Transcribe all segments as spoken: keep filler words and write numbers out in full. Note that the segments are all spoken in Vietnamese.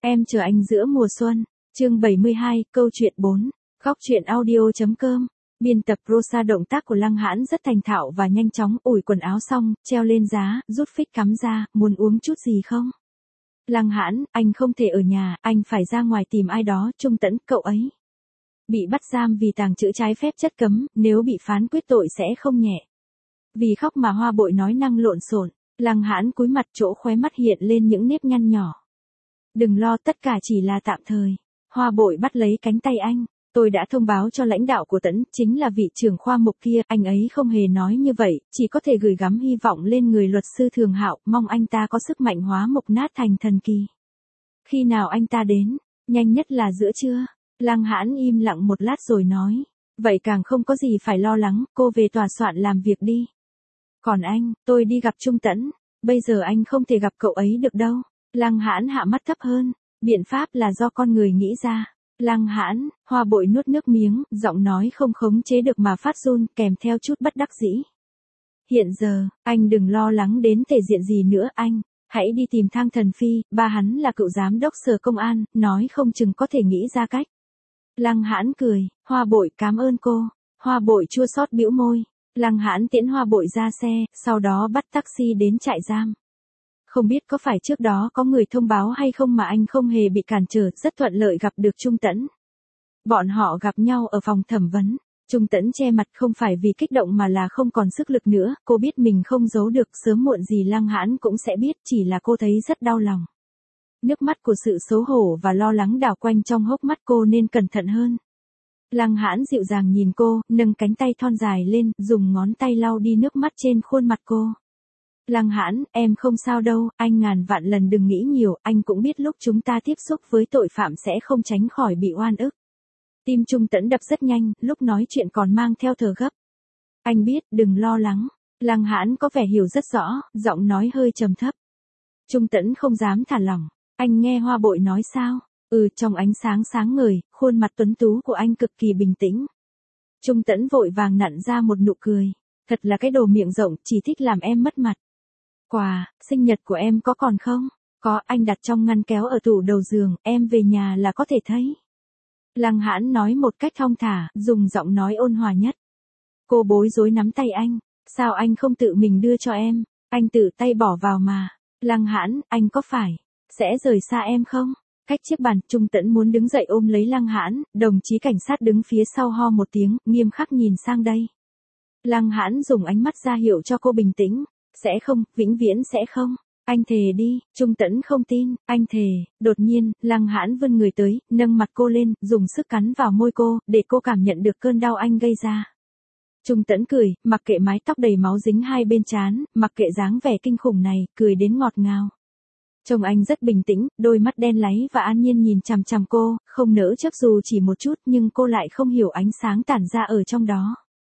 Em chờ anh giữa mùa xuân, chương bảy mươi hai, câu chuyện bốn, góc truyện audio.com. Biên tập Rosa. Động tác của Lăng Hãn rất thành thạo và nhanh chóng, ủi quần áo xong, treo lên giá, rút phích cắm ra, muốn uống chút gì không? Lăng Hãn, anh không thể ở nhà, anh phải ra ngoài tìm ai đó. Trung Tẫn, cậu ấy bị bắt giam vì tàng trữ trái phép chất cấm, nếu bị phán quyết tội sẽ không nhẹ. Vì khóc mà Hoa Bội nói năng lộn xộn. Lăng Hãn cúi mặt, chỗ khóe mắt hiện lên những nếp nhăn nhỏ. Đừng lo, tất cả chỉ là tạm thời. Hoa Bội bắt lấy cánh tay anh. Tôi đã thông báo cho lãnh đạo của Tẫn, chính là vị trưởng khoa mục kia, anh ấy không hề nói như vậy, chỉ có thể gửi gắm hy vọng lên người luật sư Thường Hạo, mong anh ta có sức mạnh hóa mục nát thành thần kỳ. Khi nào anh ta đến? Nhanh nhất là giữa trưa. Lăng Hãn im lặng một lát rồi nói. Vậy càng không có gì phải lo lắng, cô về tòa soạn làm việc đi. Còn anh, tôi đi gặp Trung Tẫn. Bây giờ anh không thể gặp cậu ấy được đâu. Lăng Hãn hạ mắt thấp hơn. Biện pháp là do con người nghĩ ra. Lăng Hãn, Hoa Bội nuốt nước miếng, giọng nói không khống chế được mà phát run, kèm theo chút bất đắc dĩ. Hiện giờ, anh đừng lo lắng đến thể diện gì nữa anh. Hãy đi tìm Thang Thần Phi, ba hắn là cựu giám đốc sở công an, nói không chừng có thể nghĩ ra cách. Lăng Hãn cười, Hoa Bội cảm ơn cô. Hoa Bội chua xót bĩu môi. Lăng Hãn tiễn Hoa Bội ra xe, sau đó bắt taxi đến trại giam. Không biết có phải trước đó có người thông báo hay không mà anh không hề bị cản trở, rất thuận lợi gặp được Trung Tẫn. Bọn họ gặp nhau ở phòng thẩm vấn. Trung Tẫn che mặt không phải vì kích động mà là không còn sức lực nữa, cô biết mình không giấu được, sớm muộn gì Lăng Hãn cũng sẽ biết, chỉ là cô thấy rất đau lòng. Nước mắt của sự xấu hổ và lo lắng đảo quanh trong hốc mắt cô nên cẩn thận hơn. Lăng Hãn dịu dàng nhìn cô, nâng cánh tay thon dài lên, dùng ngón tay lau đi nước mắt trên khuôn mặt cô. Lăng Hãn, em không sao đâu, anh ngàn vạn lần đừng nghĩ nhiều, anh cũng biết lúc chúng ta tiếp xúc với tội phạm sẽ không tránh khỏi bị oan ức. Tim Trung Tẫn đập rất nhanh, lúc nói chuyện còn mang theo thở gấp. Anh biết, đừng lo lắng. Lăng Hãn có vẻ hiểu rất rõ, giọng nói hơi trầm thấp. Trung Tẫn không dám thả lỏng. Anh nghe Hoa Bội nói sao? Ừ, trong ánh sáng sáng ngời, khuôn mặt tuấn tú của anh cực kỳ bình tĩnh. Trung Tẫn vội vàng nặn ra một nụ cười. Thật là cái đồ miệng rộng, chỉ thích làm em mất mặt. Quà, sinh nhật của em có còn không? Có, anh đặt trong ngăn kéo ở tủ đầu giường, em về nhà là có thể thấy. Lăng Hãn nói một cách thong thả, dùng giọng nói ôn hòa nhất. Cô bối rối nắm tay anh. Sao anh không tự mình đưa cho em? Anh tự tay bỏ vào mà. Lăng Hãn, anh có phải sẽ rời xa em không? Cách chiếc bàn, Trung Tẫn muốn đứng dậy ôm lấy Lăng Hãn, đồng chí cảnh sát đứng phía sau ho một tiếng, nghiêm khắc nhìn sang đây. Lăng Hãn dùng ánh mắt ra hiệu cho cô bình tĩnh. Sẽ không, vĩnh viễn sẽ không. Anh thề đi. Trung Tẫn không tin. Anh thề. Đột nhiên, Lăng Hãn vươn người tới, nâng mặt cô lên, dùng sức cắn vào môi cô, để cô cảm nhận được cơn đau anh gây ra. Trung Tẫn cười, mặc kệ mái tóc đầy máu dính hai bên trán, mặc kệ dáng vẻ kinh khủng này, cười đến ngọt ngào. Trông anh rất bình tĩnh, đôi mắt đen láy và an nhiên nhìn chằm chằm cô, không nỡ chớp dù chỉ một chút, nhưng cô lại không hiểu ánh sáng tản ra ở trong đó.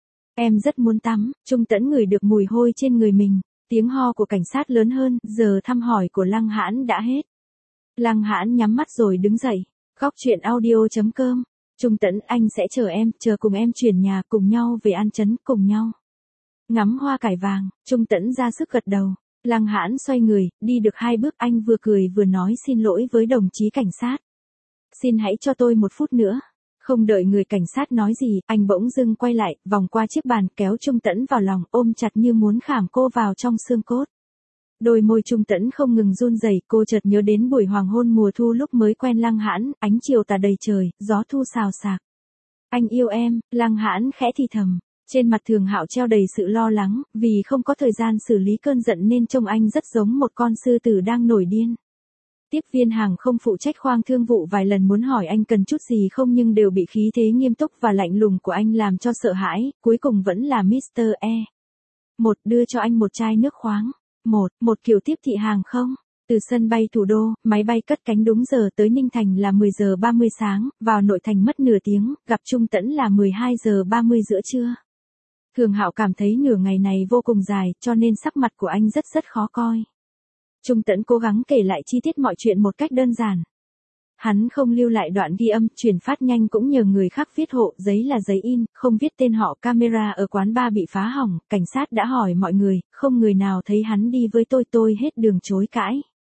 Em rất muốn tắm. Trung Tẫn ngửi được mùi hôi trên người mình. Tiếng ho của cảnh sát lớn hơn, giờ thăm hỏi của Lăng Hãn đã hết. Lăng Hãn nhắm mắt rồi đứng dậy. Góc truyện audio.com. Trung Tẫn, anh sẽ chờ em, chờ cùng em chuyển nhà, cùng nhau về An Chấn, cùng nhau ngắm hoa cải vàng. Trung Tẫn ra sức gật đầu. Lăng Hãn xoay người, đi được hai bước, anh vừa cười vừa nói xin lỗi với đồng chí cảnh sát. Xin hãy cho tôi một phút nữa. Không đợi người cảnh sát nói gì, anh bỗng dưng quay lại, vòng qua chiếc bàn, kéo Trung Tẫn vào lòng, ôm chặt như muốn khảm cô vào trong xương cốt. Đôi môi Trung Tẫn không ngừng run rẩy, cô chợt nhớ đến buổi hoàng hôn mùa thu lúc mới quen Lăng Hãn, ánh chiều tà đầy trời, gió thu xào xạc. Anh yêu em. Lăng Hãn khẽ thì thầm. Trên mặt Thường Hạo treo đầy sự lo lắng, vì không có thời gian xử lý cơn giận nên trông anh rất giống một con sư tử đang nổi điên. Tiếp viên hàng không phụ trách khoang thương vụ vài lần muốn hỏi anh cần chút gì không nhưng đều bị khí thế nghiêm túc và lạnh lùng của anh làm cho sợ hãi, cuối cùng vẫn là mít tơ E. Một, đưa cho anh một chai nước khoáng. Một, một kiểu tiếp thị hàng không. Từ sân bay thủ đô, máy bay cất cánh đúng giờ tới Ninh Thành là mười giờ ba mươi sáng, vào nội thành mất nửa tiếng, gặp Trung Tẫn là mười hai giờ ba mươi giữa trưa. Thường Hạo cảm thấy nửa ngày này vô cùng dài, cho nên sắc mặt của anh rất rất khó coi. Trung Tẫn cố gắng kể lại chi tiết mọi chuyện một cách đơn giản. Hắn không lưu lại đoạn ghi âm, chuyển phát nhanh cũng nhờ người khác viết hộ, giấy là giấy in, không viết tên họ, camera ở quán bar bị phá hỏng, cảnh sát đã hỏi mọi người, không người nào thấy hắn đi với tôi, tôi hết đường chối cãi.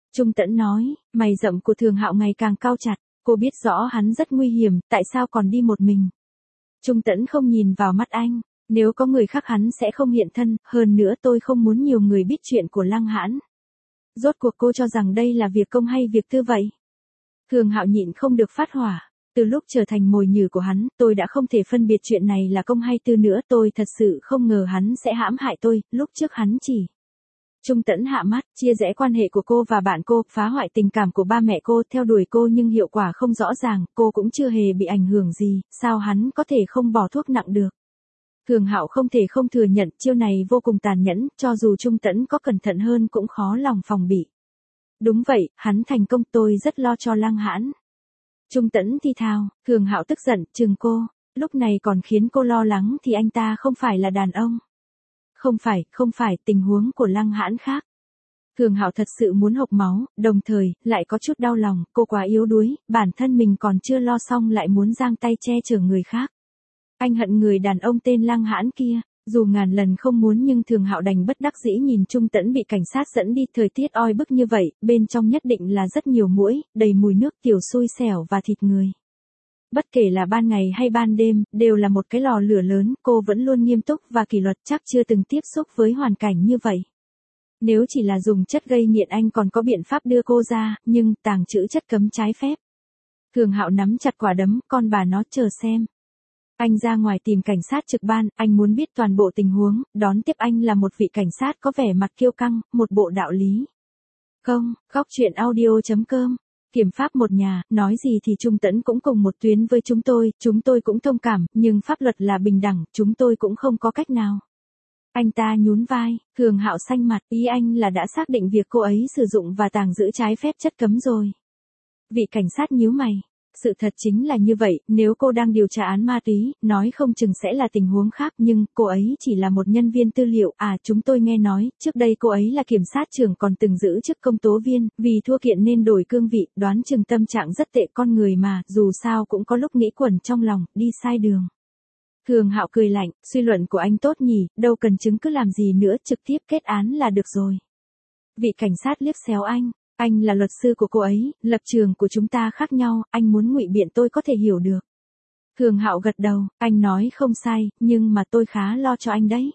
Trung Tẫn nói, mày rậm của Thường Hạo ngày càng cau chặt, cô biết rõ hắn rất nguy hiểm, tại sao còn đi một mình. Trung Tẫn không nhìn vào mắt anh, nếu có người khác hắn sẽ không hiện thân, hơn nữa tôi không muốn nhiều người biết chuyện của Lăng Hãn. Rốt cuộc cô cho rằng đây là việc công hay việc tư vậy? Thường Hạo nhịn không được phát hỏa, từ lúc trở thành mồi nhử của hắn, tôi đã không thể phân biệt chuyện này là công hay tư nữa, tôi thật sự không ngờ hắn sẽ hãm hại tôi, lúc trước hắn chỉ. Trung Tẫn hạ mắt, chia rẽ quan hệ của cô và bạn cô, phá hoại tình cảm của ba mẹ cô, theo đuổi cô nhưng hiệu quả không rõ ràng, cô cũng chưa hề bị ảnh hưởng gì, sao hắn có thể không bỏ thuốc nặng được. Thường Hạo không thể không thừa nhận chiêu này vô cùng tàn nhẫn, cho dù Trung Tẫn có cẩn thận hơn cũng khó lòng phòng bị. Đúng vậy, hắn thành công, tôi rất lo cho Lăng Hãn. Trung Tẫn thi thào, Thường Hạo tức giận, chừng cô, lúc này còn khiến cô lo lắng thì anh ta không phải là đàn ông. Không phải, không phải, tình huống của Lăng Hãn khác. Thường Hạo thật sự muốn hộc máu, đồng thời, lại có chút đau lòng, cô quá yếu đuối, bản thân mình còn chưa lo xong lại muốn giang tay che chở người khác. Anh hận người đàn ông tên Lăng Hãn kia, dù ngàn lần không muốn nhưng Thường Hạo đành bất đắc dĩ nhìn Trung Tẫn bị cảnh sát dẫn đi, thời tiết oi bức như vậy, bên trong nhất định là rất nhiều muỗi, đầy mùi nước tiểu xui xẻo và thịt người. Bất kể là ban ngày hay ban đêm, đều là một cái lò lửa lớn, cô vẫn luôn nghiêm túc và kỷ luật, chắc chưa từng tiếp xúc với hoàn cảnh như vậy. Nếu chỉ là dùng chất gây nghiện anh còn có biện pháp đưa cô ra, nhưng tàng trữ chất cấm trái phép. Thường Hạo nắm chặt quả đấm, con bà nó, chờ xem. Anh ra ngoài tìm cảnh sát trực ban, anh muốn biết toàn bộ tình huống, đón tiếp anh là một vị cảnh sát có vẻ mặt kiêu căng, một bộ đạo lý. Không, góc chuyện audio chấm com. Kiểm pháp một nhà, nói gì thì Trung Tẫn cũng cùng một tuyến với chúng tôi, chúng tôi cũng thông cảm, nhưng pháp luật là bình đẳng, chúng tôi cũng không có cách nào. Anh ta nhún vai, Thường Hạo xanh mặt, ý anh là đã xác định việc cô ấy sử dụng và tàng giữ trái phép chất cấm rồi. Vị cảnh sát nhíu mày. Sự thật chính là như vậy, nếu cô đang điều tra án ma túy, nói không chừng sẽ là tình huống khác, nhưng cô ấy chỉ là một nhân viên tư liệu, à chúng tôi nghe nói, trước đây cô ấy là kiểm sát trưởng còn từng giữ chức công tố viên, vì thua kiện nên đổi cương vị, đoán chừng tâm trạng rất tệ, con người mà, dù sao cũng có lúc nghĩ quẩn trong lòng, đi sai đường. Thường Hạo cười lạnh, suy luận của anh tốt nhỉ, đâu cần chứng cứ làm gì nữa, trực tiếp kết án là được rồi. Vị cảnh sát liếc xéo anh. Anh là luật sư của cô ấy, lập trường của chúng ta khác nhau, anh muốn ngụy biện tôi có thể hiểu được. Thường Hạo gật đầu, anh nói không sai, nhưng mà tôi khá lo cho anh đấy.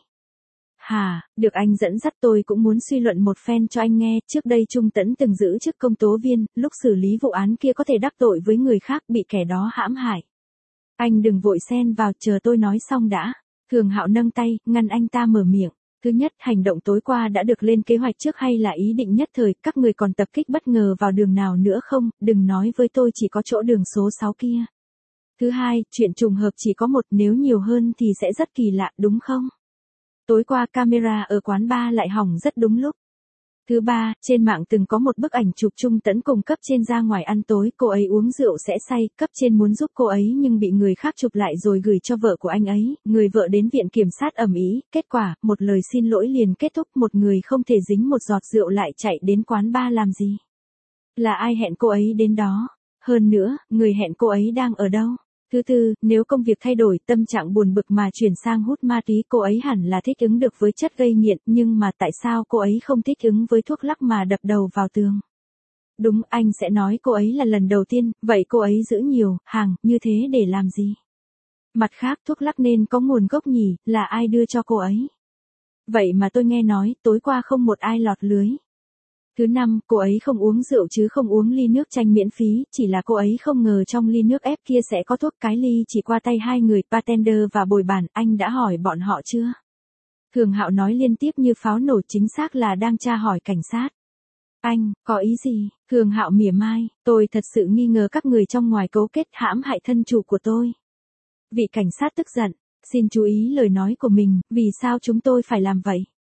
Hà, được anh dẫn dắt, tôi cũng muốn suy luận một phen cho anh nghe, trước đây Trung Tẫn từng giữ chức công tố viên, lúc xử lý vụ án kia có thể đắc tội với người khác, bị kẻ đó hãm hại. Anh đừng vội xen vào, chờ tôi nói xong đã. Thường Hạo nâng tay, ngăn anh ta mở miệng. Thứ nhất, hành động tối qua đã được lên kế hoạch trước hay là ý định nhất thời, các người còn tập kích bất ngờ vào đường nào nữa không, đừng nói với tôi chỉ có chỗ đường số sáu kia. Thứ hai, chuyện trùng hợp chỉ có một, nếu nhiều hơn thì sẽ rất kỳ lạ, đúng không? Tối qua camera ở quán bar lại hỏng rất đúng lúc. Thứ ba, trên mạng từng có một bức ảnh chụp Trung Tẫn cùng cấp trên ra ngoài ăn tối, cô ấy uống rượu sẽ say, cấp trên muốn giúp cô ấy nhưng bị người khác chụp lại rồi gửi cho vợ của anh ấy, người vợ đến viện kiểm sát ầm ĩ, kết quả, một lời xin lỗi liền kết thúc, một người không thể dính một giọt rượu lại chạy đến quán bar làm gì? Là ai hẹn cô ấy đến đó? Hơn nữa, người hẹn cô ấy đang ở đâu? Thứ tư, nếu công việc thay đổi, tâm trạng buồn bực mà chuyển sang hút ma túy, cô ấy hẳn là thích ứng được với chất gây nghiện, nhưng mà tại sao cô ấy không thích ứng với thuốc lắc mà đập đầu vào tường? Đúng, anh sẽ nói cô ấy là lần đầu tiên, vậy cô ấy giữ nhiều hàng như thế để làm gì? Mặt khác, thuốc lắc nên có nguồn gốc nhỉ, là ai đưa cho cô ấy? Vậy mà tôi nghe nói, tối qua không một ai lọt lưới. Thứ năm, cô ấy không uống rượu chứ không uống ly nước chanh miễn phí, chỉ là cô ấy không ngờ trong ly nước ép kia sẽ có thuốc, cái ly chỉ qua tay hai người, bartender và bồi bàn, anh đã hỏi bọn họ chưa? Thường Hạo nói liên tiếp như pháo nổ, chính xác là đang tra hỏi cảnh sát. Anh, có ý gì? Thường Hạo mỉa mai, tôi thật sự nghi ngờ các người trong ngoài cấu kết hãm hại thân chủ của tôi. Vị cảnh sát tức giận, xin chú ý lời nói của mình, vì sao chúng tôi phải làm vậy?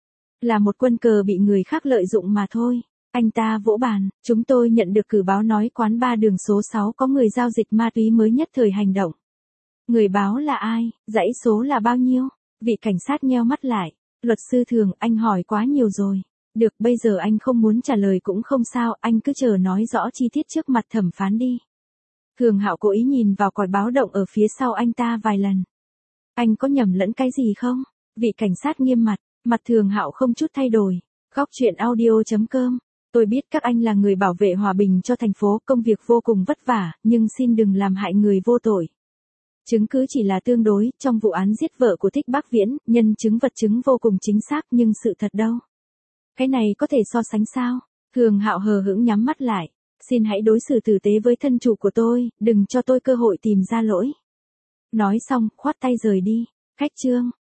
Là một quân cờ bị người khác lợi dụng mà thôi. Anh ta vỗ bàn, chúng tôi nhận được cử báo nói quán bar đường số sáu có người giao dịch ma túy mới nhất thời hành động. Người báo là ai, dãy số là bao nhiêu? Vị cảnh sát nheo mắt lại, luật sư Thường, anh hỏi quá nhiều rồi. Được, bây giờ anh không muốn trả lời cũng không sao, anh cứ chờ nói rõ chi tiết trước mặt thẩm phán đi. Thường Hạo cố ý nhìn vào còi báo động ở phía sau anh ta vài lần. Anh có nhầm lẫn cái gì không? Vị cảnh sát nghiêm mặt, mặt Thường Hạo không chút thay đổi. Góc chuyện audio chấm com Tôi biết các anh là người bảo vệ hòa bình cho thành phố, công việc vô cùng vất vả, nhưng xin đừng làm hại người vô tội. Chứng cứ chỉ là tương đối, trong vụ án giết vợ của Thích Bác Viễn, nhân chứng vật chứng vô cùng chính xác nhưng sự thật đâu. Cái này có thể so sánh sao? Thường Hạo hờ hững nhắm mắt lại. Xin hãy đối xử tử tế với thân chủ của tôi, đừng cho tôi cơ hội tìm ra lỗi. Nói xong, khoát tay rời đi. Khách trương.